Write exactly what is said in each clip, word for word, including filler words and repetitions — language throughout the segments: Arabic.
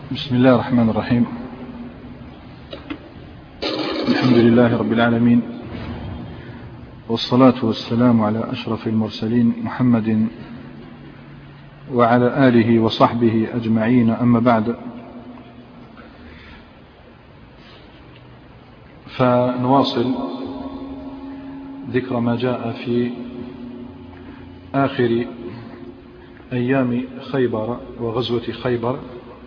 بسم الله الرحمن الرحيم. الحمد لله رب العالمين، والصلاة والسلام على أشرف المرسلين محمد وعلى آله وصحبه أجمعين، أما بعد، فنواصل ذكر ما جاء في آخر أيام خيبر وغزوة خيبر.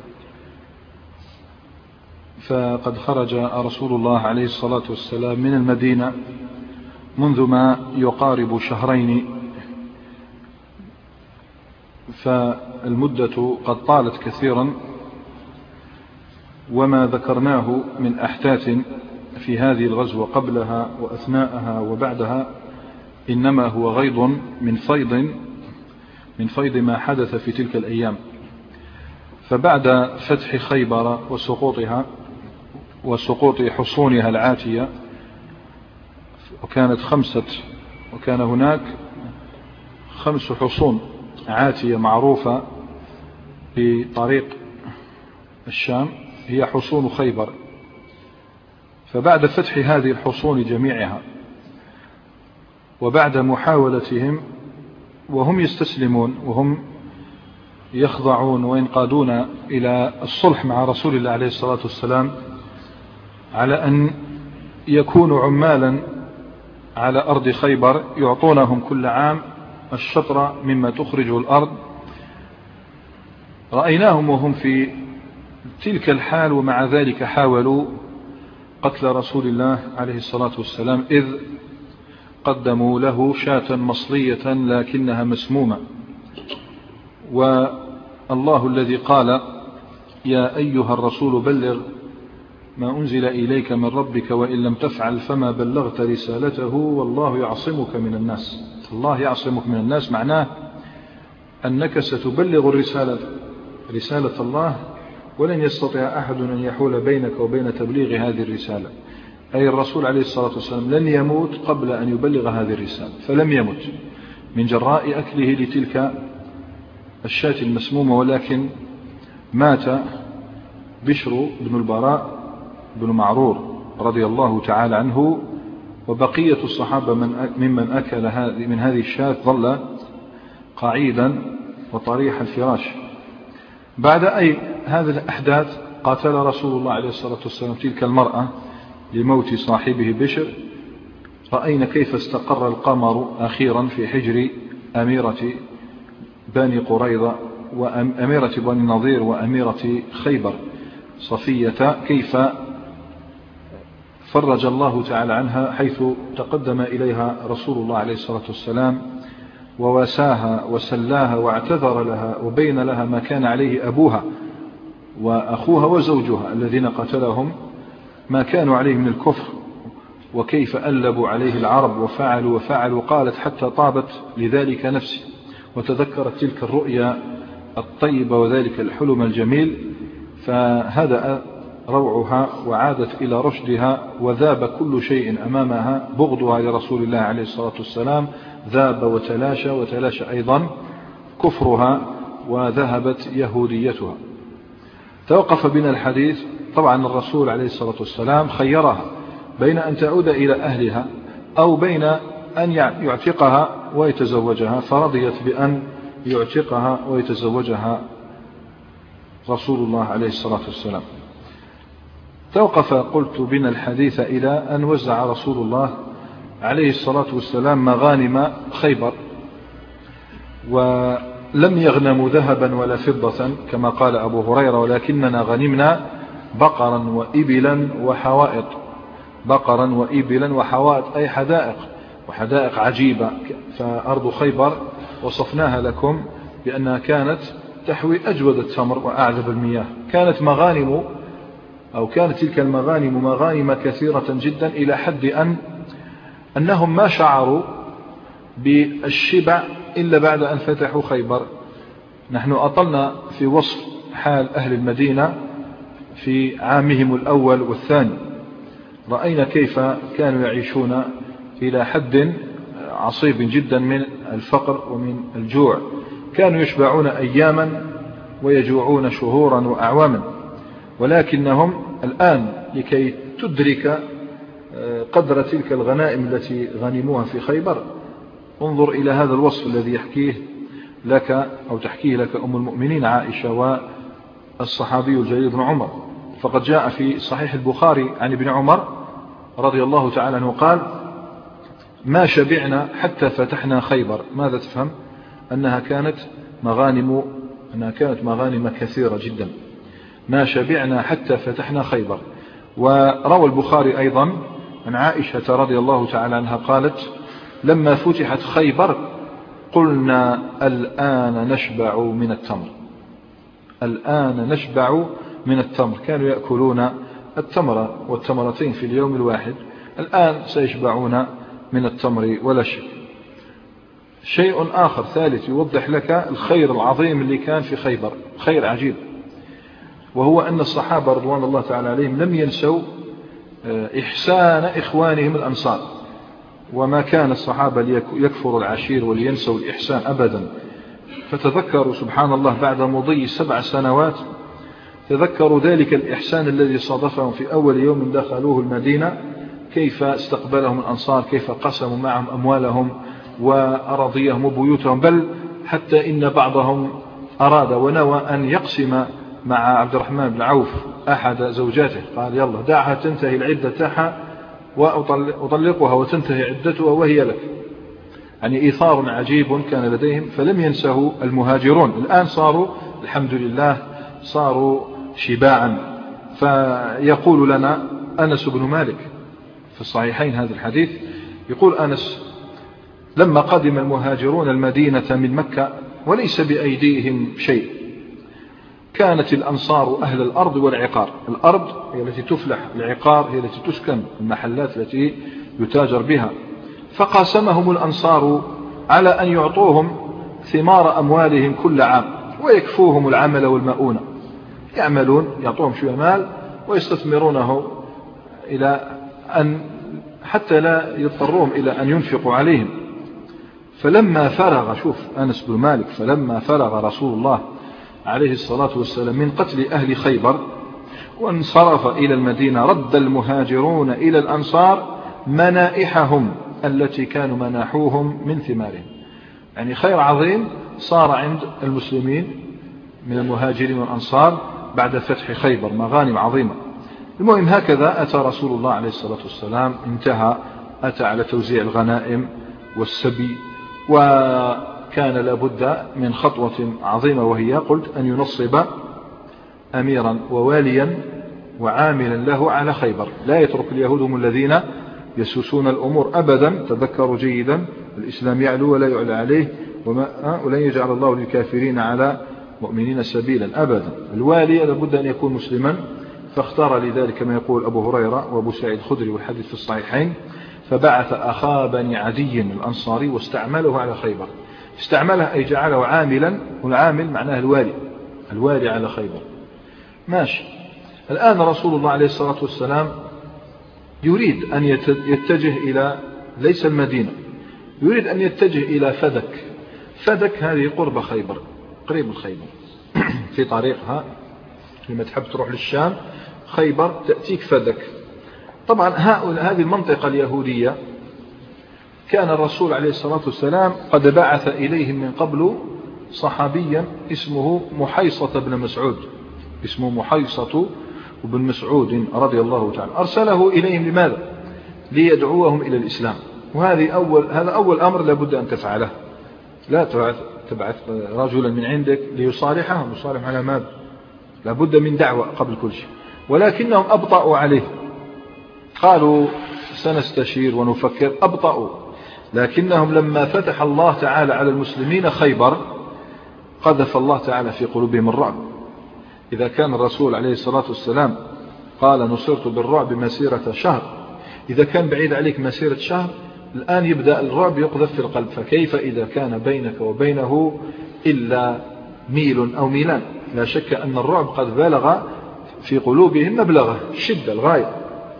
فقد خرج رسول الله عليه الصلاة والسلام من المدينة منذ ما يقارب شهرين، فالمدة قد طالت كثيرا، وما ذكرناه من أحداث في هذه الغزوة قبلها وأثناءها وبعدها إنما هو غيض من فيض من فيض ما حدث في تلك الأيام. فبعد فتح خيبر وسقوطها وسقوط حصونها العاتية، وكانت خمسة وكان هناك خمس حصون عاتية معروفة في طريق الشام، هي حصون خيبر. فبعد فتح هذه الحصون جميعها، وبعد محاولتهم وهم يستسلمون وهم يخضعون وينقادون إلى الصلح مع رسول الله عليه الصلاة والسلام على أن يكونوا عمالا على أرض خيبر يعطونهم كل عام الشطر مما تخرجه الأرض، رأيناهم وهم في تلك الحال، ومع ذلك حاولوا قتل رسول الله عليه الصلاة والسلام، إذ قدموا له شاة مصلية لكنها مسمومة. والله الذي قال: يا أيها الرسول بلغ ما أنزل إليك من ربك وإن لم تفعل فما بلغت رسالته والله يعصمك من الناس. الله يعصمك من الناس معناه أنك ستبلغ الرسالة رسالة الله، ولن يستطيع أحد أن يحول بينك وبين تبليغ هذه الرسالة. أي الرسول عليه الصلاة والسلام لن يموت قبل أن يبلغ هذه الرسالة، فلم يمت من جراء أكله لتلك الشاة المسمومة، ولكن مات بشر بن البراء بن معرور رضي الله تعالى عنه، وبقية الصحابة من ممن أكل من هذه الشاة ظل قعيدا وطريح الفراش. بعد أي هذه الأحداث قاتل رسول الله عليه الصلاة والسلام تلك المرأة لموت صاحبه بشر. رأينا كيف استقر القمر أخيرا في حجر أميرة بني قريظة وأميرة بني النضير وأميرة خيبر صفية، كيف فرج الله تعالى عنها، حيث تقدم إليها رسول الله عليه الصلاة والسلام وواساها وسلاها واعتذر لها وبين لها ما كان عليه أبوها وأخوها وزوجها الذين قتلهم، ما كانوا عليه من الكفر، وكيف ألبوا عليه العرب وفعلوا وفعلوا. قالت: حتى طابت لذلك نفسي، وتذكرت تلك الرؤيا الطيبة وذلك الحلم الجميل، فهدأ روعها وعادت إلى رشدها، وذاب كل شيء أمامها. بغضها لرسول الله عليه الصلاة والسلام ذاب وتلاشى، وتلاشى أيضا كفرها، وذهبت يهوديتها. توقف بنا الحديث. طبعا الرسول عليه الصلاة والسلام خيرها بين أن تعود إلى أهلها أو بين أن يعتقها ويتزوجها، فرضيت بأن يعتقها ويتزوجها رسول الله عليه الصلاة والسلام. توقف قلت بنا الحديث إلى أن وزع رسول الله عليه الصلاة والسلام مغانم خيبر، ولم يغنموا ذهبا ولا فضة كما قال أبو هريرة، ولكننا غنمنا بقرا وإبلا وحوائط. بقرا وإبلا وحوائط أي حدائق، وحدائق عجيبة. فأرض خيبر وصفناها لكم بأنها كانت تحوي أجود التمر وأعذب المياه. كانت مغانم أو كانت تلك المغانم مغانم كثيرة جدا، إلى حد أن أنهم ما شعروا بالشبع إلا بعد أن فتحوا خيبر. نحن أطلنا في وصف حال أهل المدينة في عامهم الأول والثاني، رأينا كيف كانوا يعيشون إلى حد عصيب جدا من الفقر ومن الجوع. كانوا يشبعون أياما ويجوعون شهورا وأعواما. ولكنهم الآن لكي تدرك قدر تلك الغنائم التي غنموها في خيبر انظر إلى هذا الوصف الذي يحكيه لك أو تحكيه لك أم المؤمنين عائشة والصحابي الجليل ابن عمر. فقد جاء في صحيح البخاري عن ابن عمر رضي الله تعالى عنه قال: ما شبعنا حتى فتحنا خيبر. ماذا تفهم؟ أنها كانت مغانم أنها كانت مغانم كثيرة جدا. ما شبعنا حتى فتحنا خيبر. وروى البخاري أيضا عن عائشة رضي الله تعالى عنها قالت: لما فتحت خيبر قلنا الآن نشبع من التمر. الآن نشبع من التمر. كانوا يأكلون التمر والتمرتين في اليوم الواحد، الآن سيشبعون من التمر ولا شيء. شيء آخر ثالث يوضح لك الخير العظيم اللي كان في خيبر، خير عجيب، وهو أن الصحابة رضوان الله تعالى عليهم لم ينسوا إحسان إخوانهم الأنصار. وما كان الصحابة ليكفروا العشير ولينسوا الإحسان أبدا. فتذكروا سبحان الله بعد مضي سبع سنوات تذكروا ذلك الإحسان الذي صادفهم في أول يوم دخلوه المدينة، كيف استقبلهم الأنصار، كيف قسموا معهم أموالهم وأراضيهم وبيوتهم، بل حتى إن بعضهم أراد ونوى أن يقسم مع عبد الرحمن بن عوف أحد زوجاته، قال: يلا دعها تنتهي العدة تاعها وأطلقها وتنتهي عدتها وهي لك. يعني إيثار عجيب كان لديهم، فلم ينسه المهاجرون. الآن صاروا الحمد لله صاروا شباعا. فيقول لنا أنس بن مالك في الصحيحين هذا الحديث، يقول أنس: لما قدم المهاجرون المدينة من مكة وليس بأيديهم شيء، كانت الأنصار أهل الأرض والعقار. الأرض هي التي تفلح، العقار هي التي تسكن، المحلات التي يتاجر بها. فقاسمهم الأنصار على أن يعطوهم ثمار أموالهم كل عام ويكفوهم العمل والمؤونة. يعملون، يعطوهم شوية مال ويستثمرونه إلى أن حتى لا يضطرون إلى أن ينفقوا عليهم. فلما فرغ، شوف أنس بن مالك، فلما فرغ رسول الله عليه الصلاة والسلام من قتل أهل خيبر وانصرف إلى المدينة، رد المهاجرون إلى الأنصار منائحهم التي كانوا مناحوهم من ثمارهم. يعني خير عظيم صار عند المسلمين من المهاجرين والأنصار بعد فتح خيبر، مغانم عظيمة. المهم هكذا أتى رسول الله عليه الصلاة والسلام، انتهى، أتى على توزيع الغنائم والسبي، وكان لابد من خطوة عظيمة، وهي قلت أن ينصب أميرا وواليا وعاملا له على خيبر. لا يترك اليهود هم الذين يسوسون الأمور أبدا. تذكروا جيدا: الإسلام يعلو ولا يعلى عليه، وما ولن يجعل الله للكافرين على مؤمنين سبيلا أبدا. الوالي لابد أن يكون مسلما، فاختار لذلك ما يقول أبو هريرة وأبو سعيد الخدري والحديث في الصحيحين: فبعث أخا بني عدي الأنصاري واستعمله على خيبر. استعمله أي جعله عاملا، والعامل معناه الوالي، الوالي على خيبر. ماشي. الآن رسول الله عليه الصلاة والسلام يريد أن يتجه إلى ليس المدينة، يريد أن يتجه إلى فدك. فدك هذه قرب خيبر، قريب من خيبر في طريقها لما تحب تروح للشام خيبر تأتيك فدك. طبعا هذه المنطقة اليهودية كان الرسول عليه الصلاة والسلام قد بعث إليهم من قبل صحابيا اسمه محيصة بن مسعود، اسمه محيصة بن مسعود رضي الله تعالى. أرسله إليهم لماذا؟ ليدعوهم إلى الإسلام. وهذه أول هذا أول أمر لابد أن تفعله. لا تبعث رجلا من عندك ليصالحهم، يصالح على ماذا؟ لابد من دعوة قبل كل شيء. ولكنهم أبطأوا عليه، قالوا سنستشير ونفكر، أبطأوا. لكنهم لما فتح الله تعالى على المسلمين خيبر قذف الله تعالى في قلوبهم الرعب. إذا كان الرسول عليه الصلاة والسلام قال نصرت بالرعب مسيرة شهر، إذا كان بعيد عليك مسيرة شهر، الآن يبدأ الرعب يقذف في القلب. فكيف إذا كان بينك وبينه إلا ميل أو ميلان؟ لا شك أن الرعب قد بلغ في قلوبهم مبلغه الشدة الغاية.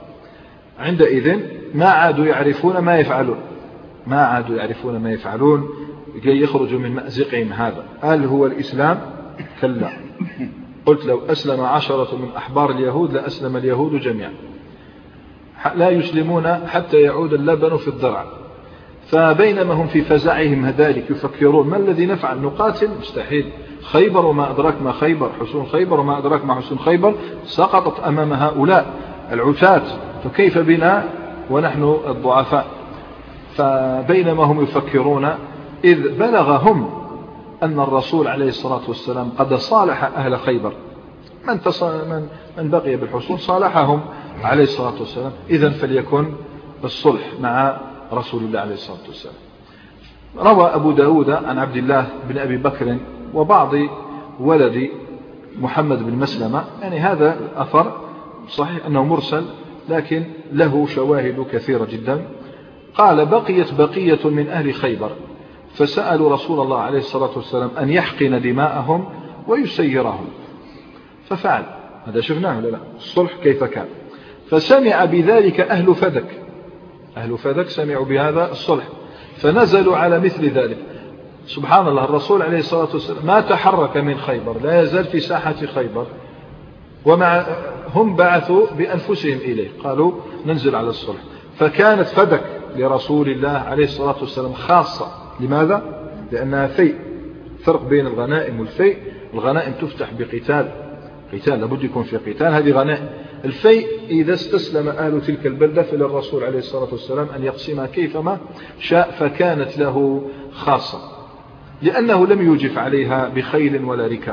عندئذ ما عادوا يعرفون ما يفعلون، ما عادوا يعرفون ما يفعلون كي يخرجوا من مأزقهم هذا. هل هو الإسلام؟ كلا. قلت لو أسلم عشرة من أحبار اليهود لأسلم اليهود جميعا، لا يسلمون حتى يعود اللبن في الضرع. فبينما هم في فزعهم ذلك يفكرون ما الذي نفعل، نقاتل؟ مستحيل، خيبر وما أدراك ما خيبر، حصون خيبر وما أدراك ما حصون خيبر سقطت أمام هؤلاء العتاة، فكيف بنا ونحن الضعفاء؟ فبينما هم يفكرون إذ بلغهم أن الرسول عليه الصلاة والسلام قد صالح أهل خيبر، من, من, من بقي بالحصول صالحهم عليه الصلاة والسلام، إذن فليكن الصلح مع رسول الله عليه الصلاة والسلام. روى أبو داود عن عبد الله بن أبي بكر وبعض ولد محمد بن مسلمة، يعني هذا الأثر صحيح أنه مرسل لكن له شواهد كثيرة جدا. قال بقيت بقية من أهل خيبر فسألوا رسول الله عليه الصلاة والسلام أن يحقن دماءهم ويسيرهم، ففعل هذا، شفناه لا الصلح كيف كان. فسمع بذلك أهل فدك، أهل فدك سمعوا بهذا الصلح فنزلوا على مثل ذلك. سبحان الله، الرسول عليه الصلاة والسلام ما تحرك من خيبر، لا يزال في ساحة خيبر، ومع هم بعثوا بأنفسهم إليه قالوا ننزل على الصلح. فكانت فدك لرسول الله عليه الصلاة والسلام خاصة. لماذا؟ لأنها فيء، فرق بين الغنائم والفيء. الغنائم تفتح بقتال، قتال لابد يكون في قتال، هذه غنائم. الفيء إذا استسلم أهل تلك البلدة فللرسول عليه الصلاة والسلام أن يقسمها كيفما شاء، فكانت له خاصة لأنه لم يوجف عليها بخيل ولا ركاب.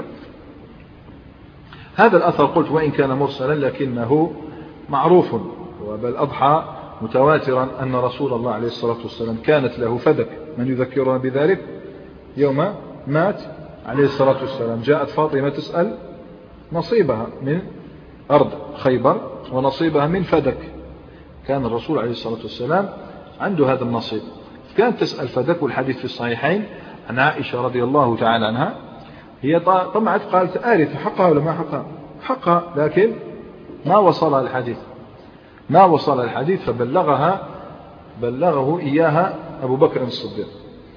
هذا الأثر قلت وإن كان مرسلا لكنه معروف، وبل أضحى متواترا أن رسول الله عليه الصلاة والسلام كانت له فدك. من يذكرنا بذلك؟ يوم مات عليه الصلاة والسلام جاءت فاطمة تسأل نصيبها من أرض خيبر ونصيبها من فدك، كان الرسول عليه الصلاة والسلام عنده هذا النصيب، كانت تسأل فدك. والحديث في الصحيحين عن عائشة رضي الله تعالى عنها، هي طمعت قالت آرث حقها ولا ما حقها؟ حقها، لكن ما وصلها الحديث، ما وصل الحديث، فبلغها بلغه إياها أبو بكر الصديق.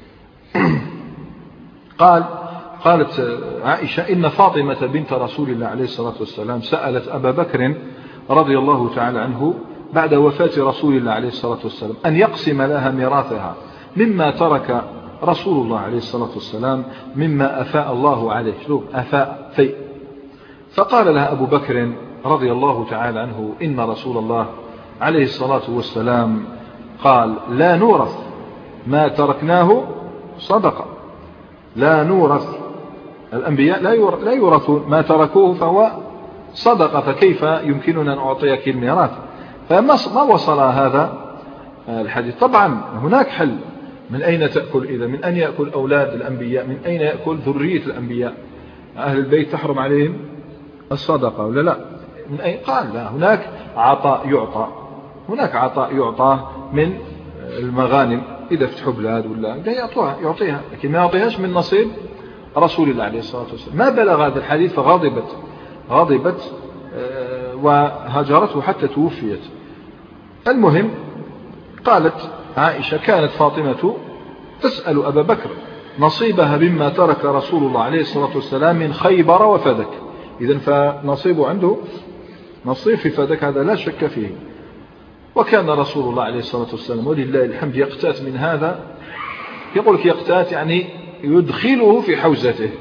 قال قالت عائشة إن فاطمة بنت رسول الله عليه الصلاة والسلام سألت أبا بكر رضي الله تعالى عنه بعد وفاة رسول الله عليه الصلاة والسلام أن يقسم لها ميراثها مما ترك رسول الله عليه الصلاة والسلام مما أفاء الله عليه، شوف أفاء فيء. فقال لها أبو بكر رضي الله تعالى عنه إن رسول الله عليه الصلاة والسلام قال لا نورث ما تركناه صدقة، لا نورث، الأنبياء لا يورثون ما تركوه فهو صدقة، فكيف يمكننا أن أعطيك الميراث؟ فما وصل هذا الحديث. طبعا هناك حل، من أين تأكل إذا؟ من أين يأكل أولاد الأنبياء؟ من أين يأكل ذرية الأنبياء؟ أهل البيت تحرم عليهم الصدقة ولا لا؟ من أين؟ قال لا، هناك عطاء يعطى، هناك عطاء يعطى من المغانم إذا فتحوا بلاد ولا يعطوها يعطيها، لكن ما يعطيهاش من نصيب رسول الله عليه الصلاة والسلام. ما بلغ هذا الحديث فغضبت غضبت وهجرته حتى توفيت. المهم قالت عائشة كانت فاطمة تسأل أبا بكر نصيبها مما ترك رسول الله عليه الصلاة والسلام من خيبر وفدك، إذن فنصيبه عنده نصيب في فدك، هذا لا شك فيه. وكان رسول الله عليه الصلاة والسلام ولله الحمد يقتات من هذا، يقول لك يقتات يعني يدخله في حوزته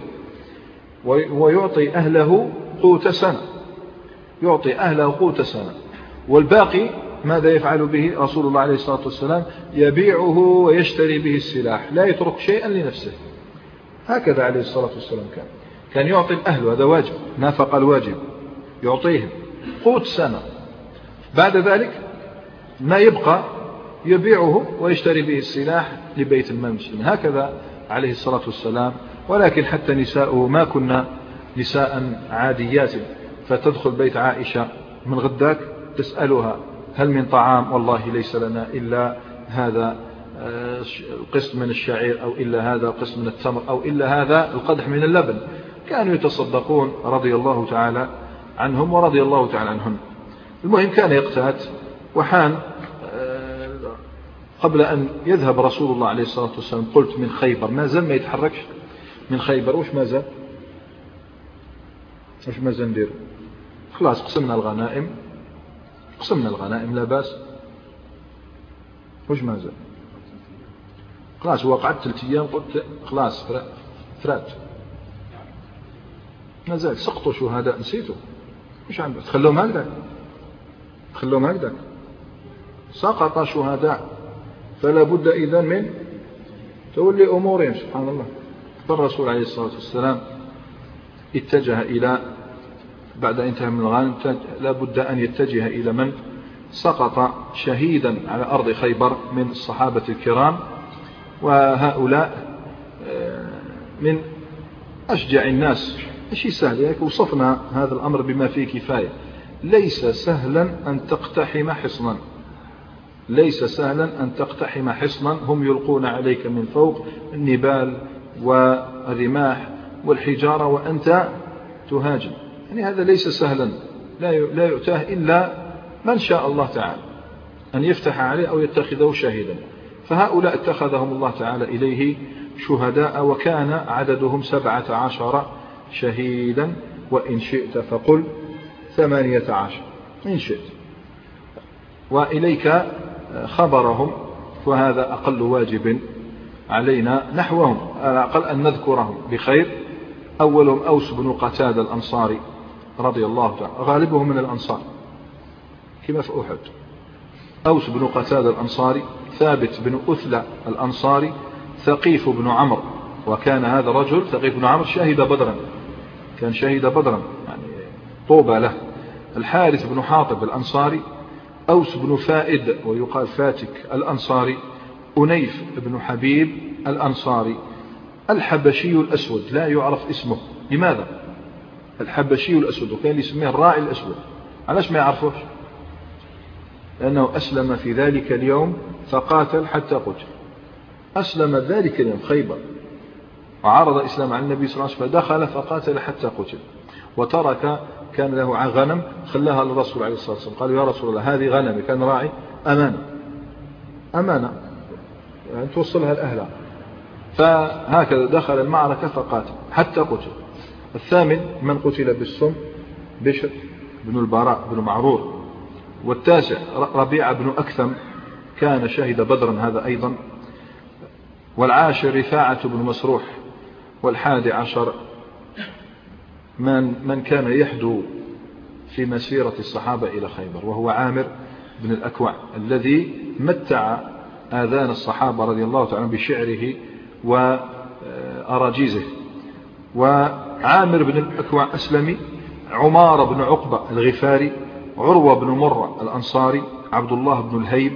ويعطي أهله قوت سنة، يعطي أهله قوت سنة، والباقي ماذا يفعل به رسول الله عليه الصلاة والسلام؟ يبيعه ويشتري به السلاح، لا يترك شيئا لنفسه. هكذا عليه الصلاة والسلام كان كان يعطي الأهل، هذا واجب، نافق الواجب، يعطيهم قوت سنة، بعد ذلك ما يبقى يبيعه ويشتري به السلاح لبيت المال المسلمين. هكذا عليه الصلاة والسلام. ولكن حتى نساءه ما كنا نساء عاديات، فتدخل بيت عائشة من غداك تسألها هل من طعام؟ والله ليس لنا إلا هذا القسم من الشعير، أو إلا هذا القسم من التمر، أو إلا هذا القدح من اللبن. كانوا يتصدقون رضي الله تعالى عنهم ورضي الله تعالى عنهم. المهم كان يقتات، وحان قبل أن يذهب رسول الله عليه الصلاة والسلام قلت من خيبر، ما زال ما يتحركش من خيبر، وش ما زال واش مازال نديرو؟ خلاص قسمنا الغنائم، قسمنا الغنائم لا باس. واش مازال؟ خلاص وقعت ثلاث ايام قلت خلاص فرات، مازال سقطوا شهداء نسيتوا. واش عندك تخلوهم هكذاك؟ تخلوهم هكذاك؟ سقط شهداء، فلا بد إذن من تولي أمورهم. سبحان الله. فالرسول عليه الصلاة والسلام اتجه إلى بعد انتهى من الغنم لا بد أن يتجه إلى من سقط شهيدا على أرض خيبر من الصحابة الكرام، وهؤلاء من أشجع الناس. شيء سهل، يعني وصفنا هذا الأمر بما فيه كفاية. ليس سهلا أن تقتحم حصنا، ليس سهلا أن تقتحم حصنا هم يلقون عليك من فوق النبال والرماح والحجارة وأنت تهاجم. يعني هذا ليس سهلا، لا يؤتاه إلا من شاء الله تعالى أن يفتح عليه أو يتخذه شهيدا. فهؤلاء اتخذهم الله تعالى إليه شهداء، وكان عددهم سبعة عشر شهيدا، وإن شئت فقل ثمانية عشر إن شئت. وإليك خبرهم، وهذا أقل واجب علينا نحوهم، على الأقل أن نذكرهم بخير. أولهم أوس بن قتادة الأنصاري رضي الله تعالى، غالبهم من الأنصار كما في أحد. أوس بن قتادة الأنصاري، ثابت بن أثلى الأنصاري، ثقيف بن عمرو، وكان هذا الرجل ثقيف بن عمرو شهد بدرا، كان شهد بدرا يعني طوبى له. الحارث بن حاطب الأنصاري، أوس بن فائد ويقال فاتك الأنصاري، أنيف بن حبيب الأنصاري، الحبشي الأسود لا يعرف اسمه. لماذا؟ الحبشي الأسود، وكان يسميه الراعي الأسود. علاش ما يعرفوش؟ لأنه أسلم في ذلك اليوم فقاتل حتى قتل. أسلم ذلك اليوم خيبر وعرض إسلام على النبي صلى الله عليه وسلم، فدخل فقاتل حتى قتل، وترك كان له غنم خلاها للرسول عليه الصلاة والسلام. قال يا رسول الله هذه غنمي، كان راعي أمانة، أمانة يعني توصلها لأهلها. فهكذا دخل المعركة فقاتل حتى قتل. الثامن من قتل بالسم بشر بن البراء بن معرور. والتاسع ربيعة بن أكثم كان شهد بدرا هذا أيضا. والعاشر رفاعة بن مسروح. والحادي عشر من, من كان يحدو في مسيرة الصحابة إلى خيبر، وهو عامر بن الأكوع الذي متع آذان الصحابة رضي الله تعالى بشعره وأراجيزه. وعامر بن الأكوع أسلمي. عمار بن عقبة الغفاري، عروة بن مرة الأنصاري، عبد الله بن الهيب،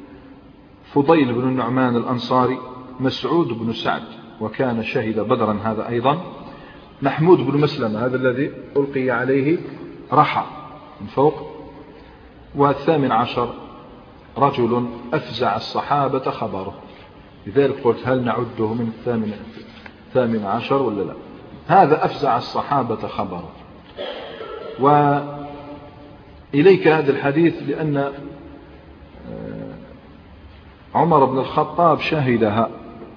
فضيل بن النعمان الأنصاري، مسعود بن سعد وكان شهد بدرا هذا أيضا، محمود بن مسلمة هذا الذي ألقي عليه رحى من فوق. والثامن عشر رجل أفزع الصحابة خبره، لذلك قلت هل نعده من الثامن الثامن عشر ولا لا؟ هذا أفزع الصحابة خبره. وإليك هذا الحديث لأن عمر بن الخطاب شهدها،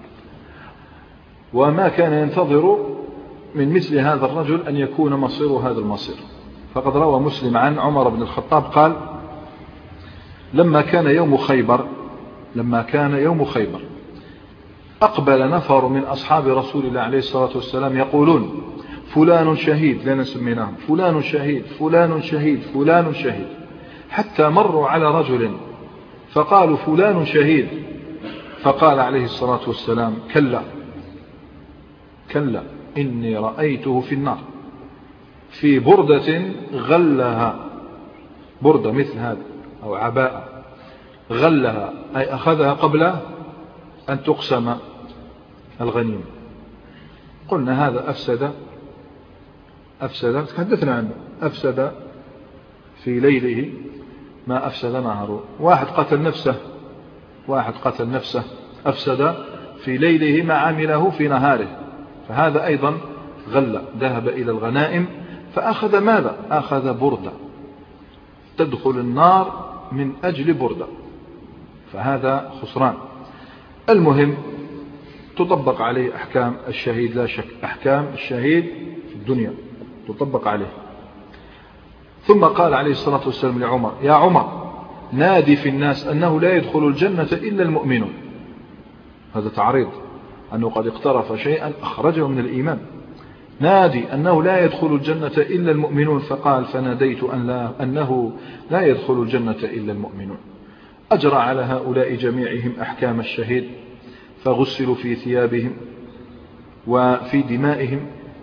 وما كان ينتظر من مثل هذا الرجل أن يكون مصير هذا المصير. فقد روى مسلم عن عمر بن الخطاب قال لما كان يوم خيبر لما كان يوم خيبر أقبل نفر من أصحاب رسول الله عليه الصلاة والسلام يقولون فلان شهيد، لنا سميناهم فلان شهيد فلان شهيد فلان شهيد، حتى مروا على رجل فقالوا فلان شهيد، فقال عليه الصلاة والسلام كلا كلا إني رأيته في النار في بردة غلها، بردة مثل هذا أو عباءة غلها أي أخذها قبل أن تقسم الغنيمة. قلنا هذا أفسد أفسد تحدثنا عنه أفسد في ليله ما أفسد نهره. واحد قتل نفسه واحد قتل نفسه أفسد في ليله ما عمله في نهاره، فهذا أيضا غل، ذهب إلى الغنائم فأخذ ماذا؟ أخذ بردة تدخل النار من أجل بردة، فهذا خسران. المهم تطبق عليه أحكام الشهيد لا شك، أحكام الشهيد في الدنيا تطبق عليه. ثم قال عليه الصلاة والسلام لعمر: يا عمر نادي في الناس أنه لا يدخل الجنة إلا المؤمنون. هذا تعريض أنه قد اقترف شيئا أخرجه من الإيمان. نادي أنه لا يدخل الجنة إلا المؤمنون. فقال: فناديت أن لا أنه لا يدخل الجنة إلا المؤمنون. أجرى على هؤلاء جميعهم أحكام الشهيد، فغسلوا في ثيابهم وفي دمائهم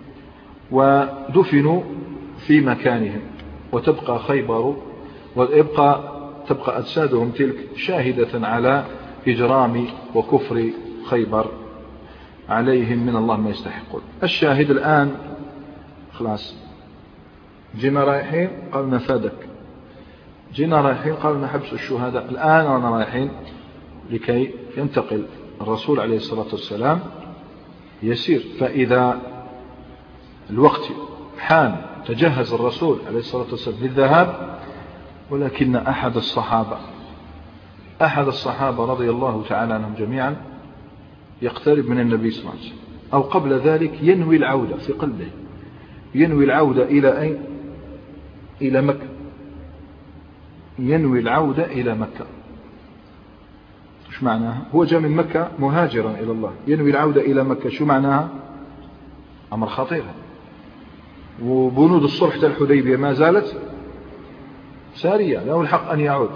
ودفنوا في مكانهم، وتبقى خيبر ويبقى تبقى أجسادهم تلك شاهدة على إجرام وكفر خيبر عليهم من الله ما يستحقون. الشاهد الآن خلاص جينا رايحين قالوا نفادك، جينا رايحين قالوا نحبس الشهداء، الآن رانا رايحين لكي ينتقل الرسول عليه الصلاة والسلام يسير. فإذا الوقت حان تجهز الرسول عليه الصلاة والسلام للذهاب، ولكن أحد الصحابة أحد الصحابة رضي الله تعالى عنهم جميعا يقترب من النبي صلى الله عليه وسلم، أو قبل ذلك ينوي العودة في قلبه، ينوي العودة إلى أين؟ إلى مكة، ينوي العودة إلى مكة. شو معناها؟ هو جاء من مكة مهاجرا إلى الله، ينوي العودة إلى مكة، شو معناها؟ أمر خطير. وبنود الصلح الحديبية ما زالت سارية، له الحق أن يعود.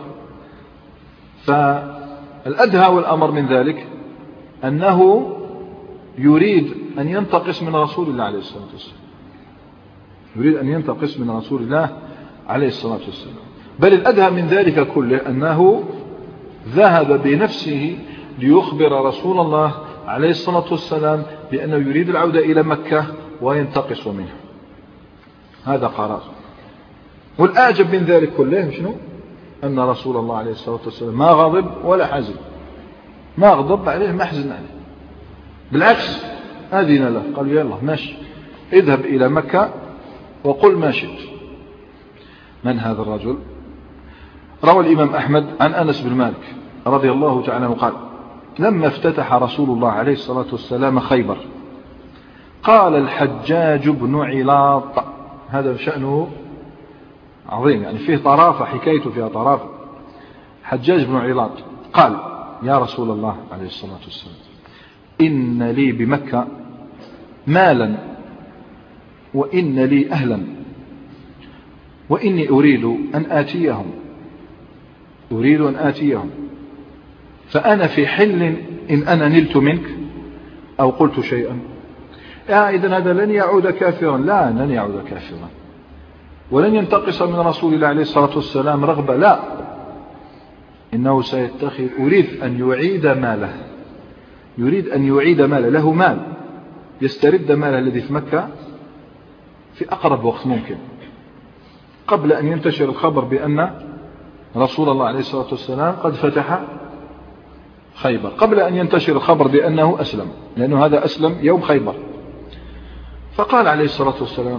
فالأدهى والأمر من ذلك أنه يريد أن ينتقص من رسول الله عليه الصلاة والسلام، يريد أن ينتقص من رسول الله عليه الصلاة والسلام. بل الأدهى من ذلك كله أنه ذهب بنفسه ليخبر رسول الله عليه الصلاة والسلام بأنه يريد العودة إلى مكة وينتقص منه. هذا قرار. والأعجب من ذلك كله شنو؟ أن رسول الله عليه الصلاة والسلام ما غضب ولا حزن، ما غضب عليه ما حزن عليه، بالعكس أذن له، قال: يلا ماشي اذهب إلى مكة وقل ما شئت. من هذا الرجل؟ روى الإمام أحمد عن أنس بن مالك رضي الله تعالى عنه قال: لما افتتح رسول الله عليه الصلاة والسلام خيبر قال الحجاج بن علاط، هذا شأنه عظيم، يعني فيه طرافة، حكايته فيها طرافة. حجاج بن علاط قال: يا رسول الله عليه الصلاة والسلام، إن لي بمكة مالا وإن لي أهلا وإني أريد أن آتيهم أريد أن آتيهم فأنا في حل إن أنا نلت منك أو قلت شيئا. آه إذن هذا لن يعود كافرا، لا لن يعود كافرا، ولن ينتقص من رسول الله عليه الصلاة والسلام رغبة، لا، إنه سيتخذ، أريد أن يعيد ماله، يريد أن يعيد ماله، له مال، يسترد ماله الذي في مكة في أقرب وقت ممكن، قبل أن ينتشر الخبر بأن رسول الله عليه الصلاة والسلام قد فتح خيبر، قبل أن ينتشر الخبر بأنه أسلم، لأنه هذا أسلم يوم خيبر. فقال عليه الصلاة والسلام: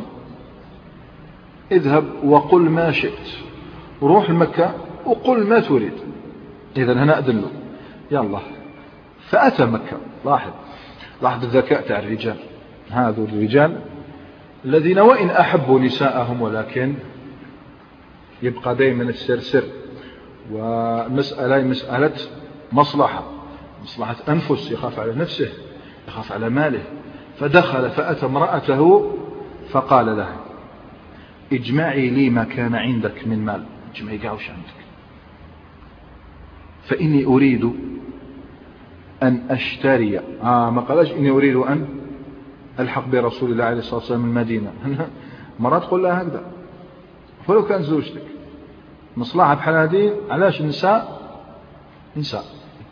اذهب وقل ما شئت، روح مكة وقل ما تريد، إذن أنا أذن له، يلا. فأتى مكة. لاحظ لاحظ الذكاء تاع الرجال، هذا الرجال الذين وإن أحبوا نساءهم ولكن يبقى دائما السر سر، ومسألة مسألة مصلحة، مصلحة أنفس، يخاف على نفسه، يخاف على ماله. فدخل فأتى امرأته فقال لها: اجمعي لي ما كان عندك من مال، اجمعي قاوش عندك، فإني أريد أن أشتري. آه ما قالش إني أريد أن ألحق برسول الله عليه الصلاة والسلام من المدينة. مرات تقول لها هكذا، ولو كان زوجتك مصلحة بحال هذه، علاش النساء نساء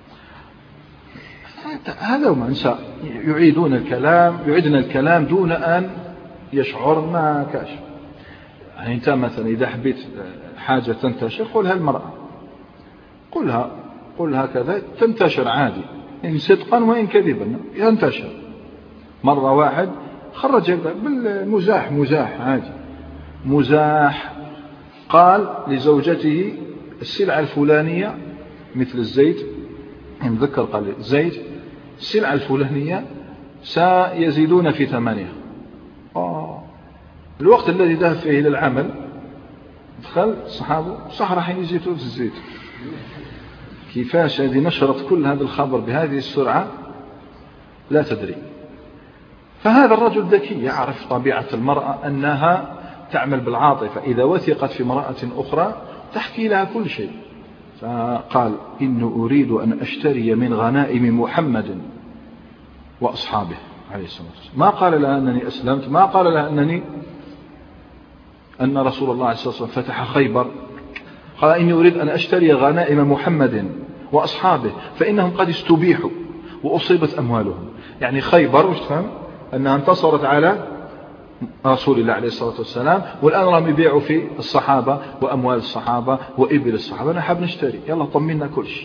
هذا هم نساء يعيدون الكلام، يعيدن الكلام دون أن يشعر ما كاش. يعني أنت مثلا إذا حبيت حاجة تنتشر قلها المرأة، قلها قلها كذا تنتشر عادي، إن صدقا وإن كذبا ينتشر. مرة واحد خرج بالمزاح، مزاح عادي، مزاح، قال لزوجته: السلعة الفلانية مثل الزيت، نذكر قال الزيت، السلعة الفلانية سيزيدون في ثمنها. آه الوقت الذي ذهب فيه إلى العمل دخل الصحابة صح راح يزيتوا في الزيت. كيفاش هذه نشرت كل هذا الخبر بهذه السرعة لا تدري. فهذا الرجل ذكي يعرف طبيعة المرأة أنها تعمل بالعاطفة، إذا وثقت في امرأة أخرى تحكي لها كل شيء. فقال إن أريد أن أشتري من غنائم محمد وأصحابه عليه الصلاة والسلام. ما قال لها أنني أسلمت، ما قال لها أنني أن رسول الله عليه الصلاة والسلام فتح خيبر. قال إني أريد أن أشتري غنائم محمد وأصحابه فإنهم قد استبيحوا وأصيبت أموالهم. يعني خيبر وش تفهم أنها انتصرت على رسول الله عليه الصلاة والسلام، والآن راهم يبيعوا في الصحابة وأموال الصحابة وإبل الصحابة. أنا حاب نشتري، يلا طمنا كل شيء.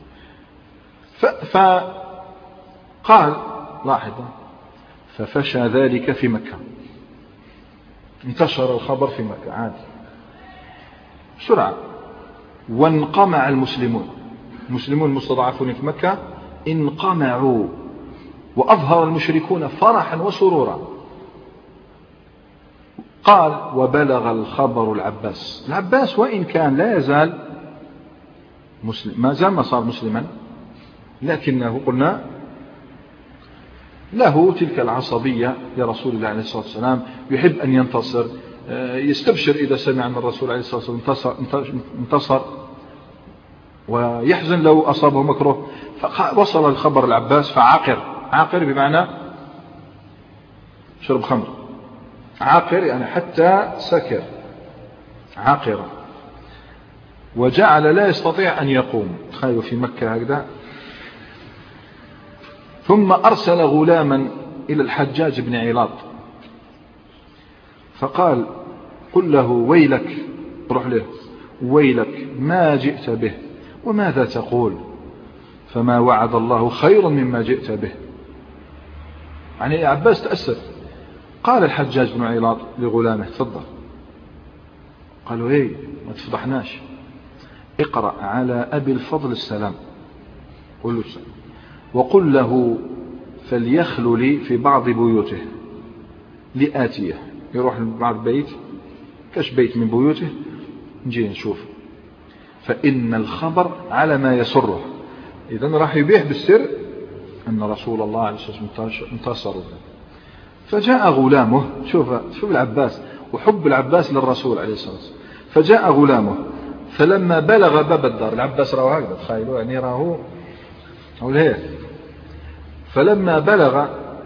فقال لاحظا ففشى ذلك في مكة، انتشر الخبر في مكة عادي بسرعة، وانقمع المسلمون المسلمون المستضعفون في مكة انقمعوا، وأظهر المشركون فرحا وسرورا. قال وبلغ الخبر العباس. العباس وإن كان لا يزال مسلم، ما زال ما صار مسلما، لكنه قلنا له تلك العصبية لرسول الله عليه الصلاة والسلام، يحب أن ينتصر، يستبشر إذا سمع أن الرسول عليه الصلاة والسلام انتصر, انتصر ويحزن لو أصابه مكروه. فوصل الخبر العباس فعاقر، عاقر بمعنى شرب خمر، عاقر يعني حتى سكر، عاقرة، وجعل لا يستطيع أن يقوم. تخيلوا في مكة هكذا. ثم أرسل غلاما إلى الحجاج بن علاط فقال قل له ويلك، روح له ويلك ما جئت به وماذا تقول؟ فما وعد الله خيرا مما جئت به. يعني عباس تأسف. قال الحجاج بن علاط لغلامه تفضل. قالوا ايه ما تفضحناش، اقرأ على أبي الفضل السلام، قل له السلام، وقل له فليخلو لي في بعض بيوته لآتيه. يروح لبعض بيت، كاش بيت من بيوته نجي نشوف، فإن الخبر على ما يسره. إذن راح يبيح بالسر أن رسول الله عليه الصلاة والسلام انتصر. فجاء غلامه، شوف شوف العباس وحب العباس للرسول عليه الصلاة والسلام. فجاء غلامه فلما بلغ باب الدار، العباس راه هكذا تخيلوا يعني راهو هو. فلما بلغ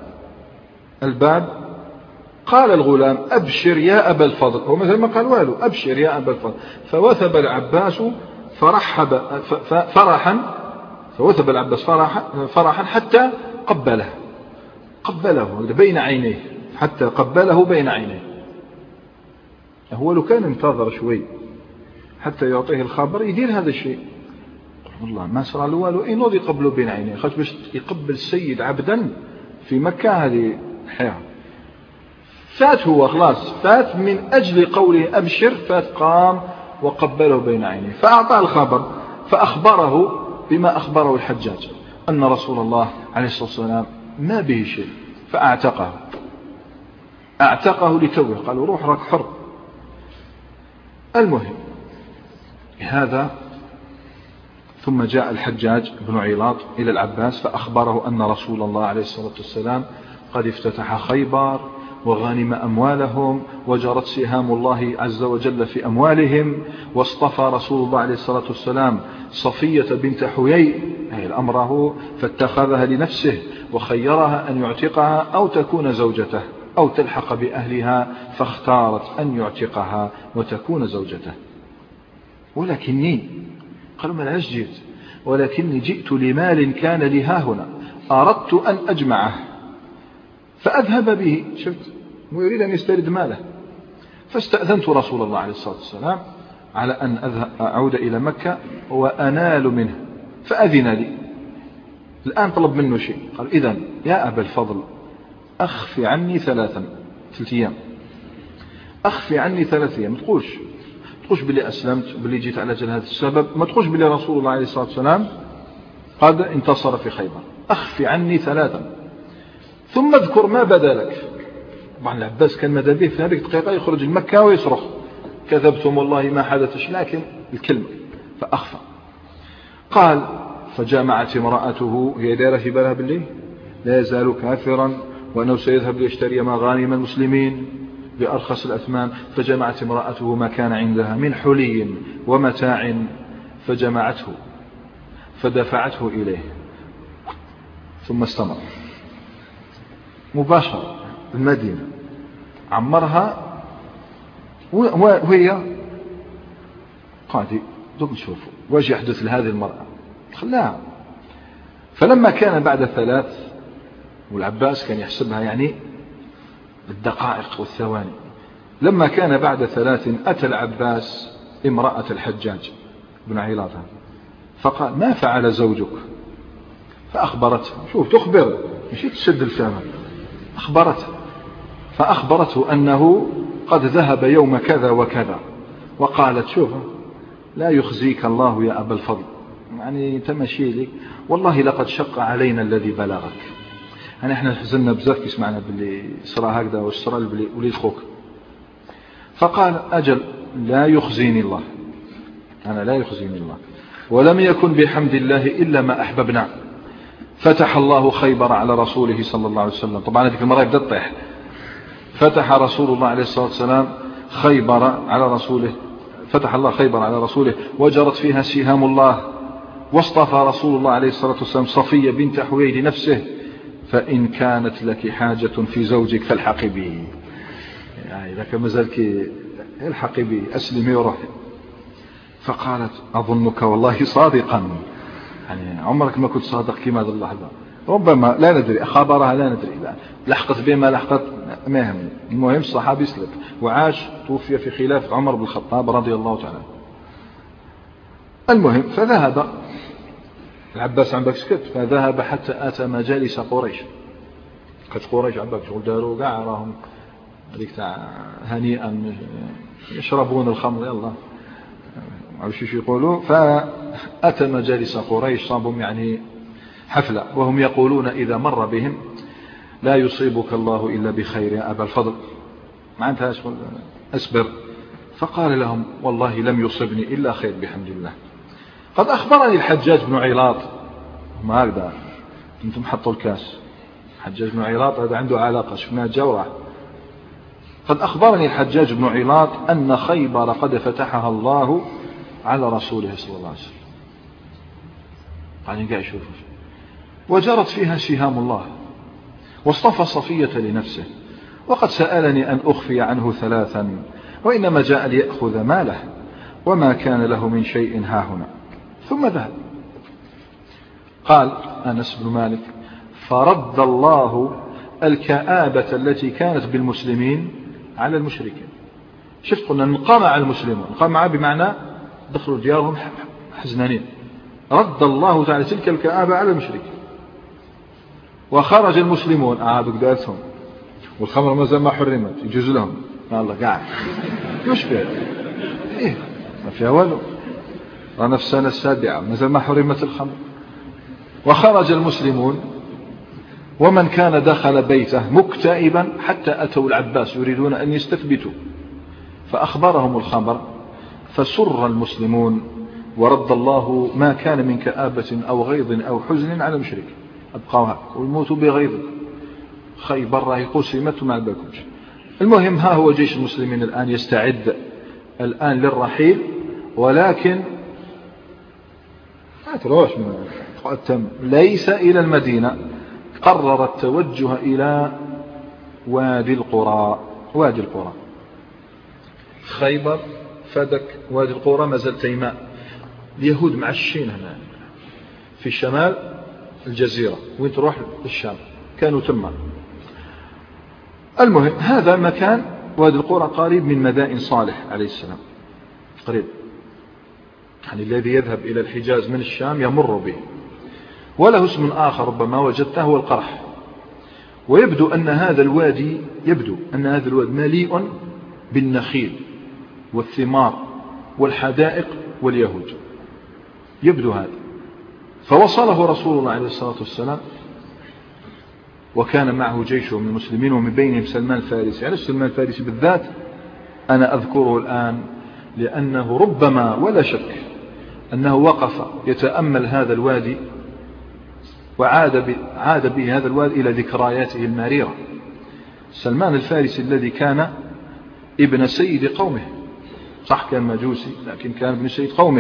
الباب قال الغلام أبشر يا أبا الفضل. هو مثل ما قال والو أبشر يا أبا الفضل. فوثب العباس فرحب فرحا فوثب العباس فرحا, فرحا حتى قبله قبله بين عينيه، حتى قبله بين عينيه. هو لو كان انتظر شوي حتى يعطيه الخبر يدير هذا الشيء، والله ما صار له والو إنه يقبله بين عينيه، خاطر باش يقبل السيد عبدا في مكة هذه حياة. فات هو خلاص فات من أجل قوله أبشر، فات قام وقبله بين عينيه. فأعطاه الخبر فأخبره بما أخبره الحجاج أن رسول الله عليه الصلاة والسلام ما به شيء، فأعتقه أعتقه لتوه، قالوا روح راك حر. المهم هذا. ثم جاء الحجاج بن علاط إلى العباس فأخبره أن رسول الله عليه الصلاة والسلام قد افتتح خيبر وغنم أموالهم وجرت سهام الله عز وجل في أموالهم، واصطفى رسول الله عليه الصلاة والسلام صفية بنت حيي أي أمره فاتخذها لنفسه وخيرها أن يعتقها أو تكون زوجته أو تلحق بأهلها، فاختارت أن يعتقها وتكون زوجته. ولكني قالوا ما لاش جئت، ولكني جئت لمال كان لي ها هنا أردت أن أجمعه فأذهب به. شفت ويريد أن يسترد ماله. فاستأذنت رسول الله عليه الصلاة والسلام على أن أذهب أعود إلى مكة وأنال منه، فأذن لي. الآن طلب منه شيء، قال إذن يا أبا الفضل أخفي عني ثلاثا ثلاث أيام أخفي عني ثلاث أيام، ما تقولش تقولش بلي أسلمت بلي جيت على أجل هذا السبب، ما تقولش بلي رسول الله عليه الصلاة والسلام قد انتصر في خيبر، أخفي عني ثلاثا ثم اذكر ما بدا لك. طبعا العباس كان ماذا به في هذه الدقيقة يخرج من مكة ويصرخ كذبتم والله ما حدثش، لكن الكلمة فأخفى. قال فجامعت امرأته، هي دائرة في بالها بالليل لا يزال كافرا وأنه سيذهب ليشتري مغانم المسلمين بأرخص الأثمان، فجمعت امرأته ما كان عندها من حلي ومتاع فجمعته فدفعته إليه، ثم استمر مباشرة المدينة عمرها وهي قاعدة دوك نشوفوا واش يحدث لهذه المرأة، خلاها. فلما كان بعد ثلاث، والعباس كان يحسبها يعني بالدقائق والثواني، لما كان بعد ثلاث أتى العباس امرأة الحجاج بن عيلاطة فقال ما فعل زوجك؟ فأخبرته، شوف تخبر مش تشد الفهم، أخبرته فأخبرته أنه قد ذهب يوم كذا وكذا، وقالت شوف لا يخزيك الله يا أبا الفضل، يعني تمشي لي والله لقد شق علينا الذي بلغك، يعني احنا حزننا بزاف كي سمعنا باللي صرا هكذا والصرا اللي وليد خوك. فقال أجل لا يخزيني الله، أنا لا يخزيني الله، ولم يكن بحمد الله إلا ما أحببنا. فتح الله خيبر على رسوله صلى الله عليه وسلم، طبعا هذيك المرة يبدأ الطيح. فتح رسول الله عليه الصلاة والسلام خيبر على رسوله، فتح الله خيبر على رسوله وجرت فيها سهام الله، واصطفى رسول الله عليه الصلاة والسلام صفية بنت حويل لنفسه، فإن كانت لك حاجة في زوجك فالحقي به، يعني إذا كان مازالك الحقي به أسلمي وروحي. فقالت أظنك والله صادقا، يعني عمرك ما كنت صادق كما هذه اللحظة، ربما لا ندري خبرها لا ندري لا. لحقت بما لحقت ما يهمني، المهم الصحابي سلك وعاش توفي في خلافة عمر بن الخطاب رضي الله تعالى. المهم فذهب العباس عن باك سكت، فذهب حتى أتى مجالس قريش. قد قريش عباك شغل داروا قاع راهم هذيك تاع هنيئا يشربون الخمر يلا معرفش شو يقولوا. فأتى مجالس قريش صابهم يعني حفلة، وهم يقولون إذا مر بهم لا يصيبك الله إلا بخير يا أبا الفضل، معناتها أسبر. فقال لهم والله لم يصبني إلا خير بحمد الله. قد أخبرني الحجاج بن عيلاط، ما هكذا أنتم حطوا الكاس، حجاج بن عيلاط هذا عنده علاقة شفناه جورة. قد أخبرني الحجاج بن عيلاط أن خيبر قد فتحها الله على رسوله صلى الله عليه وسلم، يعني قاعد يشوف وجرت فيها سهام الله، واصطفى صفية لنفسه، وقد سألني أن أخفي عنه ثلاثا، وإنما جاء ليأخذ ماله وما كان له من شيء هاهنا، ثم ذهب. قال أنس بن مالك فرد الله الكآبة التي كانت بالمسلمين على المشركين. شفت قلنا انقمع المسلمون، انقمع بمعنى دخلوا ديارهم حزنانين، رد الله تعالى تلك الكآبة على المشركين، وخرج المسلمون أعادوا قداتهم، والخمر ما زال ما حرمت يجوز لهم، الله قاعد يشبه إيه ما فيها والو، رانا في السنة السابعة ما زال ما حرمت الخمر. وخرج المسلمون ومن كان دخل بيته مكتئبا حتى أتوا العباس يريدون أن يستثبتوا، فأخبرهم الخبر فسر المسلمون، ورد الله ما كان من كآبة أو غيظ أو حزن على المشرك، أبقوها والموتوا بغيظ. خيبر راهي قسمت مع الباكوش. المهم ها هو جيش المسلمين الآن يستعد الآن للرحيل، ولكن ما تروش ليس إلى المدينة، قرر التوجه إلى وادي القرى. وادي القرى خيبر فدك، وادي القرى ما زال تيماء، اليهود معشين هنا في شمال الجزيرة، وين تروح للشام كانوا تما. المهم هذا مكان وادي القرى قريب من مدائن صالح عليه السلام، قريب يعني الذي يذهب إلى الحجاز من الشام يمر به. وله اسم آخر ربما وجدته هو القرح. ويبدو أن هذا الوادي يبدو أن هذا الوادي مليء بالنخيل والثمار والحدائق واليهود، يبدو هذا. فوصله رسول الله عليه الصلاة والسلام وكان معه جيشه من المسلمين ومن بينهم سلمان الفارسي. يعني سلمان الفارسي بالذات أنا أذكره الآن لأنه ربما ولا شك أنه وقف يتأمل هذا الوادي وعاد عاد به هذا الوادي إلى ذكرياته المريرة. سلمان الفارسي الذي كان ابن سيد قومه، صح كان مجوسي لكن كان ابن سيد قومه،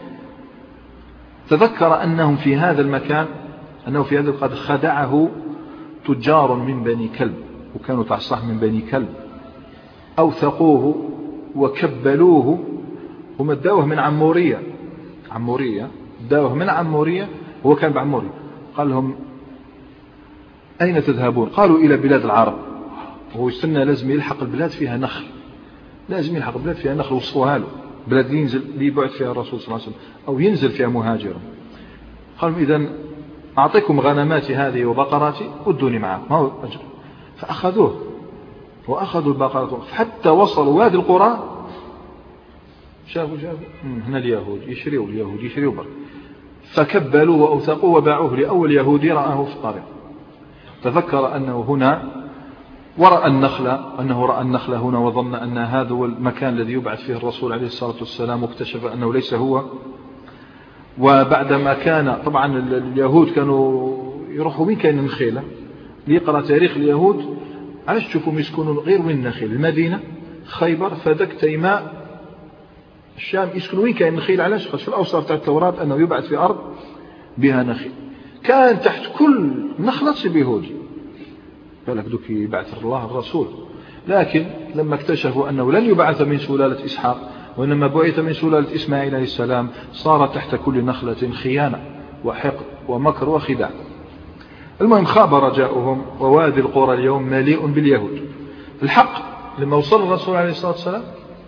تذكر أنهم في هذا المكان أنه في هذا قد خدعه تجار من بني كلب، وكانوا تعصح من بني كلب، أوثقوه وكبلوه ومداوه من عمورية عمورية داوه من عمورية، هو كان بعمورية. قال لهم أين تذهبون؟ قالوا إلى بلاد العرب. وهو يستنى لازم يلحق البلاد فيها نخل، لازم يلحق البلاد فيها نخل وصفوها له، بلاد ينزل ليبعد فيها الرسول صلى الله عليه وسلم أو ينزل فيها مهاجرا. قالوا إذن أعطيكم غنماتي هذه وبقراتي ودوني معكم، ما هو أجر. فأخذوه وأخذوا البقرات حتى وصلوا وادي القرى. شافوا شافوا هنا اليهود يشريوا اليهود يشريوا بر، فكبلوه وأوثقوه وباعوه لأول يهودي رآه في الطريق. تذكر أنه هنا ورأى النخلة، أنه رأى النخلة هنا وظن أن هذا هو المكان الذي يبعث فيه الرسول عليه الصلاة والسلام، واكتشف أنه ليس هو. وبعدما كان طبعا اليهود كانوا يروحوا وين كان النخيلة، ليقرأ تاريخ اليهود علاش تشوفوا يسكنوا غير وين النخيل، المدينة خيبر فدك تيماء الشام يسكنوا وين كان النخيل، علاش خاص في الأوصاف تاع التوراة أنه يبعث في أرض بها نخيل. كان تحت كل نخلة تصيب يهودي، بالك دوك يبعث الله الرسول. لكن لما اكتشفوا أنه لن يبعث من سلالة إسحاق وإنما بعث من سلالة إسماعيل عليه السلام، صار تحت كل نخلة خيانة وحقد ومكر وخداع. المهم خاب رجاؤهم، ووادي القرى اليوم مليء باليهود. الحق لما وصل الرسول عليه الصلاة والسلام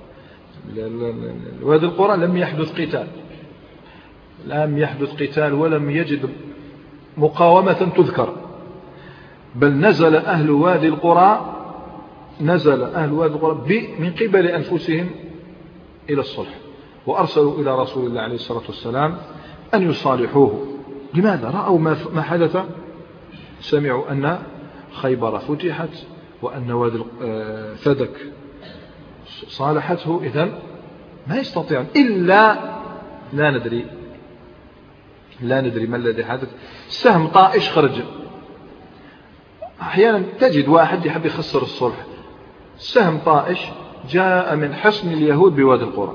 وادي القرى لم يحدث قتال، لم يحدث قتال ولم يجد مقاومة تذكر، بل نزل أهل وادي القرى نزل أهل وادي القرى من قبل أنفسهم إلى الصلح، وأرسلوا إلى رسول الله عليه الصلاة والسلام أن يصالحوه. لماذا؟ رأوا ما حدث، سمعوا أن خيبر فتحت وأن وادي فدك صالحته، إذن ما يستطيعون إلا لا ندري لا ندري ما الذي حدث. سهم طائش خرج. أحيانا تجد واحد يحب يخسر الصلح. سهم طائش جاء من حصن اليهود بوادي القرى.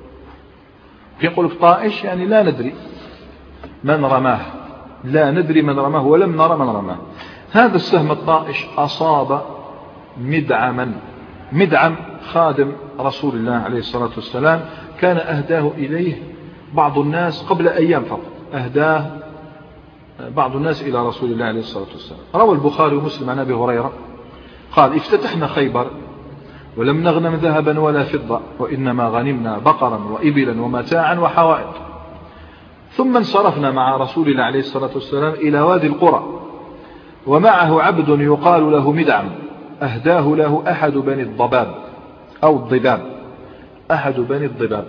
يقول في طائش يعني لا ندري من رماه، لا ندري من رماه ولم نرى من رماه. هذا السهم الطائش أصاب مدعما، مدعم خادم رسول الله عليه الصلاة والسلام، كان أهداه إليه بعض الناس قبل أيام فقط، أهداه بعض الناس إلى رسول الله عليه الصلاة والسلام. روى البخاري ومسلم عن أبي هريرة قال: افتتحنا خيبر ولم نغنم ذهبا ولا فضة، وإنما غنمنا بقرا وإبلا ومتاعا وحوائط. ثم انصرفنا مع رسول الله عليه الصلاة والسلام إلى وادي القرى، ومعه عبد يقال له مدعم، أهداه له أحد بني الضباب أو الضباب، أحد بني الضباب.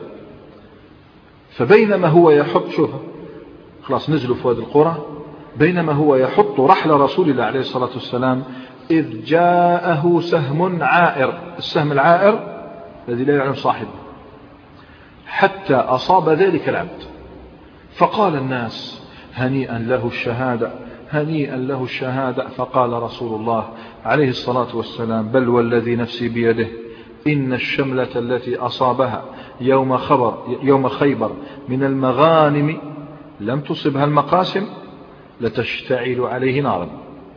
فبينما هو يحط، شوف خلاص نزلوا في وادي القرى، بينما هو يحط رحل رسول الله عليه الصلاة والسلام إذ جاءه سهم عائر. السهم العائر الذي لا يعلم صاحبه، حتى أصاب ذلك العبد. فقال الناس: هنيئا له الشهادة، هنيئا له الشهادة. فقال رسول الله عليه الصلاة والسلام: بل والذي نفسي بيده إن الشملة التي أصابها يوم خبر يوم خيبر من المغانم لم تصبها المقاسم لتشتعل عليه نارا.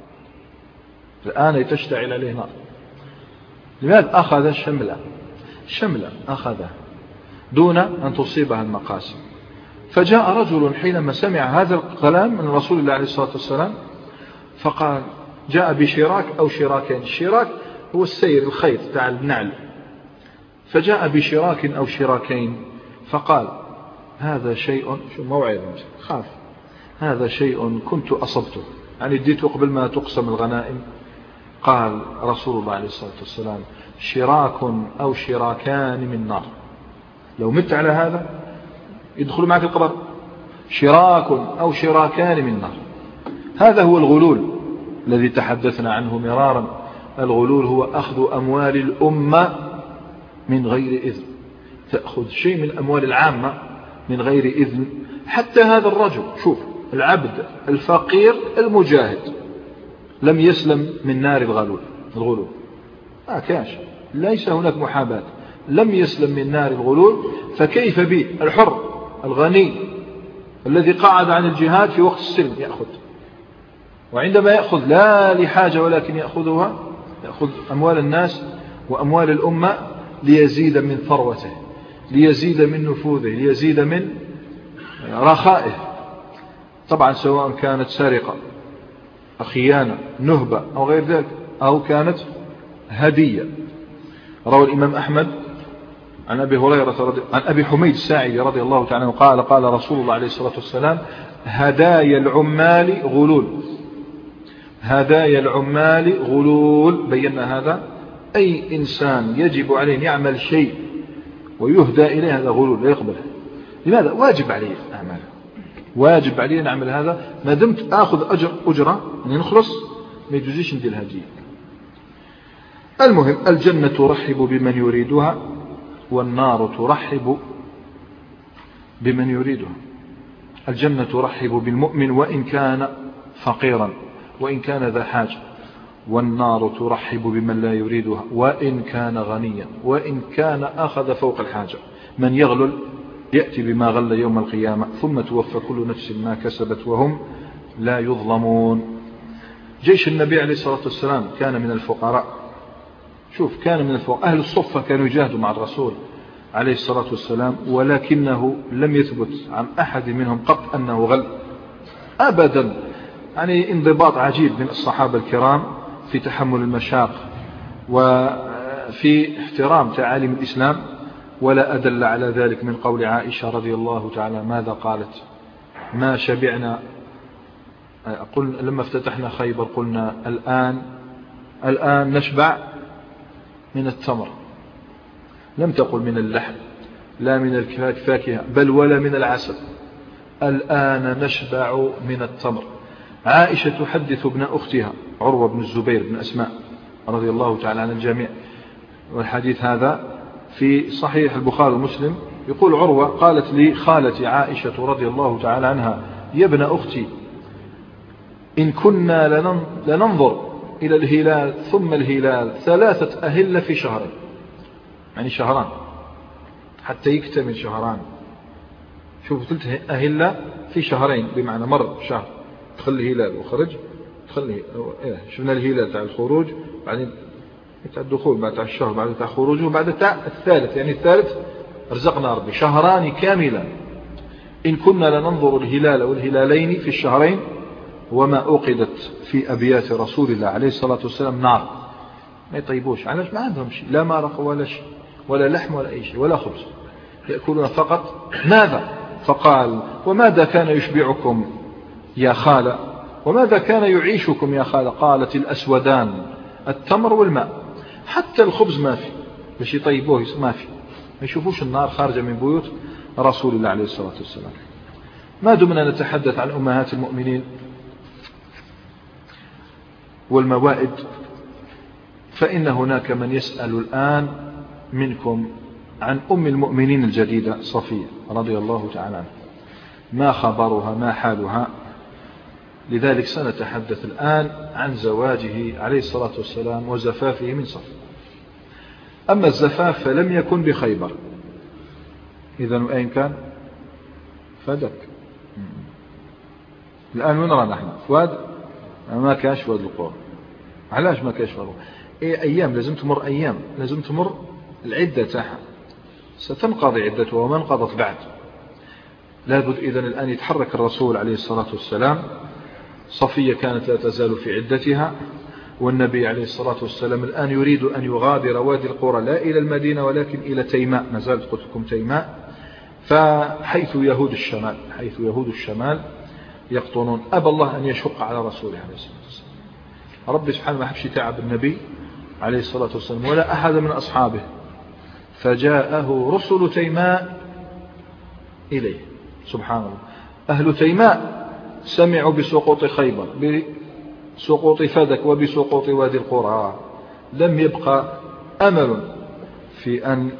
الآن تشتعل عليه نار. لماذا أخذ الشملة؟ شملة أخذها دون أن تصيبها المقاسم. فجاء رجل حينما سمع هذا الكلام من رسول الله عليه الصلاة والسلام فقال، جاء بشراك أو شراكين. الشراك هو السير الخيط تاع النعل، فجاء بشراك أو شراكين فقال: هذا شيء، شو موعظة خاف، هذا شيء كنت أصبته، يعني اديته قبل ما تقسم الغنائم. قال رسول الله عليه الصلاة والسلام: شراك أو شراكان من نار، لو مت على هذا يدخل معك القبر. شراك أو شراكان من نار، هذا هو الغلول الذي تحدثنا عنه مرارا. الغلول هو أخذ أموال الأمة من غير إذن، تأخذ شيء من الأموال العامة من غير إذن. حتى هذا الرجل، شوف، العبد الفقير المجاهد لم يسلم من نار الغلول الغلول ما كاش، ليس هناك محاباة، لم يسلم من نار الغلول. فكيف به الحر الغني الذي قعد عن الجهاد في وقت السلم يأخذ، وعندما يأخذ لا لحاجة ولكن يأخذها، يأخذ أموال الناس وأموال الأمة ليزيد من ثروته، ليزيد من نفوذه، ليزيد من رخائه. طبعا سواء كانت سرقة، خيانة، نهبة أو غير ذلك، أو كانت هدية. روى الإمام أحمد عن أبي هريرة رضي... عن أبي حميد الساعدي رضي الله تعالى عنه قال قال رسول الله عليه الصلاة والسلام: هدايا العمال غلول. هدايا العمال غلول. بينا هذا، أي إنسان يجب عليه أن يعمل شيء ويهدى إليه هذا غلول، لا يقبله. لماذا؟ واجب عليه أعماله، واجب عليه نعمل هذا. ما دمت آخذ أجر أجرة يعني نخلص، ما يجوزيش ندير الهدية. المهم، الجنة ترحب بمن يريدها، والنار ترحب بمن يريدها. الجنة ترحب بالمؤمن وإن كان فقيرا وإن كان ذا حاجة، والنار ترحب بمن لا يريدها وإن كان غنيا وإن كان أخذ فوق الحاجة. من يغلل يأتي بما غل يوم القيامة، ثم توفى كل نفس ما كسبت وهم لا يظلمون. جيش النبي عليه الصلاة والسلام كان من الفقراء. شوف، كان من الفقراء. أهل الصفة كانوا يجاهدوا مع الرسول عليه الصلاة والسلام، ولكنه لم يثبت عن أحد منهم قط أنه غل أبدا. يعني انضباط عجيب من الصحابة الكرام في تحمل المشاق وفي احترام تعاليم الإسلام. ولا أدل على ذلك من قول عائشة رضي الله تعالى ماذا قالت: ما شبعنا. قلنا لما افتتحنا خيبر قلنا الآن الآن نشبع من التمر، لم تقل من اللحم لا من الفاكهة بل ولا من العسل، الآن نشبع من التمر. عائشة تحدث ابن أختها عروة بن الزبير بن أسماء رضي الله تعالى عن الجميع، والحديث هذا في صحيح البخاري ومسلم. يقول عروة: قالت لي خالتي عائشة رضي الله تعالى عنها: يا ابن أختي، إن كنا لننظر إلى الهلال ثم الهلال ثلاثة أهلة في شهرين، يعني شهران حتى يكتمل شهران. شوف، ثلاثة أهلة في شهرين، بمعنى مر شهر تخلي هلال وخرج، تخلي إيه شفنا الهلال تاع الخروج، بعدين تاع الدخول، بعد تاع الشهر، بعد تاع خروجه، بعد تاع الثالث، يعني الثالث رزقنا ربي شهران كاملا. إن كنا لننظر الهلال والهلالين في الشهرين وما أوقدت في أبيات رسول الله عليه الصلاة والسلام نار، ما يطيبوش. علاش؟ ما عندهم شيء، لا مرق ولا شيء ولا لحم ولا أي شيء ولا خبز، يأكلون فقط. ماذا؟ فقال: وماذا كان يشبعكم يا خالة؟ وماذا كان يعيشكم يا خالة؟ قالت: الأسودان، التمر والماء. حتى الخبز ما في باش يطيبوه، ما في، ما يشوفوش النار خارجة من بيوت رسول الله عليه الصلاة والسلام. ما دمنا نتحدث عن أمهات المؤمنين والموائد، فإن هناك من يسأل الآن منكم عن أم المؤمنين الجديدة صفية رضي الله تعالى عنها، ما خبرها، ما حالها. لذلك سنتحدث الآن عن زواجه عليه الصلاة والسلام وزفافه من صفية. أما الزفاف فلم يكن بخيبر، إذن أين كان؟ فدك. الآن وين رانا نحن؟ فؤاد؟ ما كانش فؤاد القرى. علاش ما كانش فؤاد القرى؟ إيه، أيام لازم تمر، أيام لازم تمر العدة تاعها، ستنقضي عدتها وما انقضت بعد. لابد إذن الآن يتحرك الرسول عليه الصلاة والسلام. صفية كانت لا تزال في عدتها، والنبي عليه الصلاة والسلام الآن يريد أن يغادر وادي القرى، لا إلى المدينة ولكن إلى تيماء، ما زالت قلت لكم تيماء، فحيث يهود الشمال، حيث يهود الشمال يقطنون. أبى الله أن يشق على رسوله عليه الصلاة والسلام. رب سبحانه ما حبش يتعب النبي عليه الصلاة والسلام ولا أحد من أصحابه، فجاءه رسل تيماء إليه. سبحان الله، أهل تيماء سمعوا بسقوط خيبر، بسقوط فدك وبسقوط وادي القرى لم يبقى أمل في أن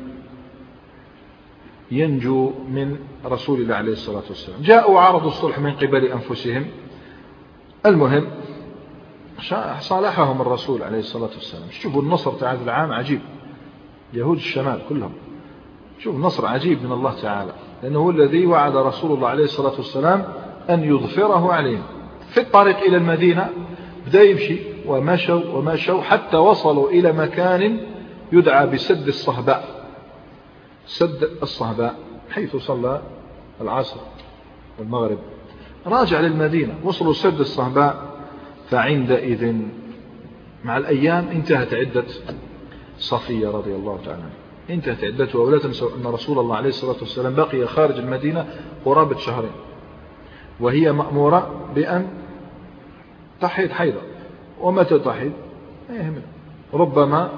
ينجو من رسول الله عليه الصلاة والسلام. جاءوا عرضوا الصلح من قبل أنفسهم. المهم صالحهم الرسول عليه الصلاة والسلام. شوفوا النصر تاع هذا العام عجيب، يهود الشمال كلهم، شوف نصر عجيب من الله تعالى، لأنه هو الذي وعد رسول الله عليه الصلاة والسلام أن يظفره عليهم. في الطريق إلى المدينة بدأ يمشي ومشوا ومشوا حتى وصلوا إلى مكان يدعى بسد الصهباء. سد الصهباء حيث صلى العصر والمغرب. راجع للمدينة، وصلوا سد الصهباء، فعندئذ مع الأيام انتهت عدة صفية رضي الله تعالى عنها، انتهت عدتها. ولا تنسوا أن رسول الله عليه الصلاة والسلام بقي خارج المدينة قرابة شهرين، وهي مأمورة بأن تحيض حيضة. ومتى تحيض لا يهمنا، ربما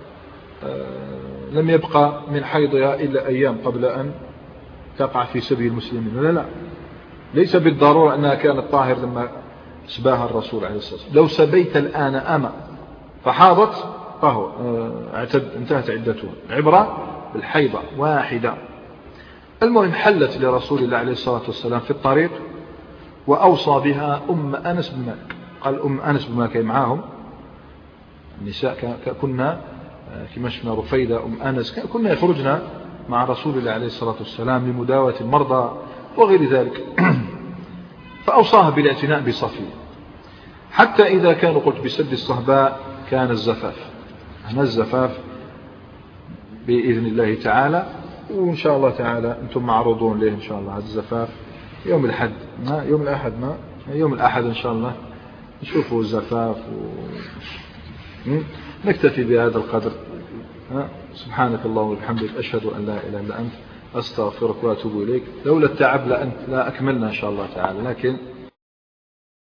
لم يبقى من حيضها إلا أيام قبل أن تقع في سبيل المسلمين. لا لا، ليس بالضرورة أنها كانت طاهر لما سباها الرسول عليه الصلاة والسلام. لو سبيت الآن أما فحاضت فهو اعتد انتهت عدتها، عبرة بالحيضة واحدة. المهم حلت لرسول الله عليه الصلاة والسلام في الطريق، وأوصى بها أم أنس بن مالك. قال أم أنس بن مالك معهم النساء، كنا كما شفنا رفيدة أم أنس كنا يخرجنا مع رسول الله عليه الصلاة والسلام لمداوة المرضى وغير ذلك. فأوصاها بالاعتناء بصفية، حتى إذا كانوا قلت بسد الصهباء كان الزفاف. هنا الزفاف بإذن الله تعالى، وإن شاء الله تعالى أنتم معروضون له إن شاء الله. هذا الزفاف يوم الأحد، ما يوم الأحد ما يوم الأحد إن شاء الله نشوفوا الزفاف و... نكتفي بهذا القدر. سبحانك اللهم وبحمدك، أشهد أن لا إله إلا أنت، أستغفرك وأتوب إليك. لولا التعب لأنت لا أكملنا إن شاء الله تعالى، لكن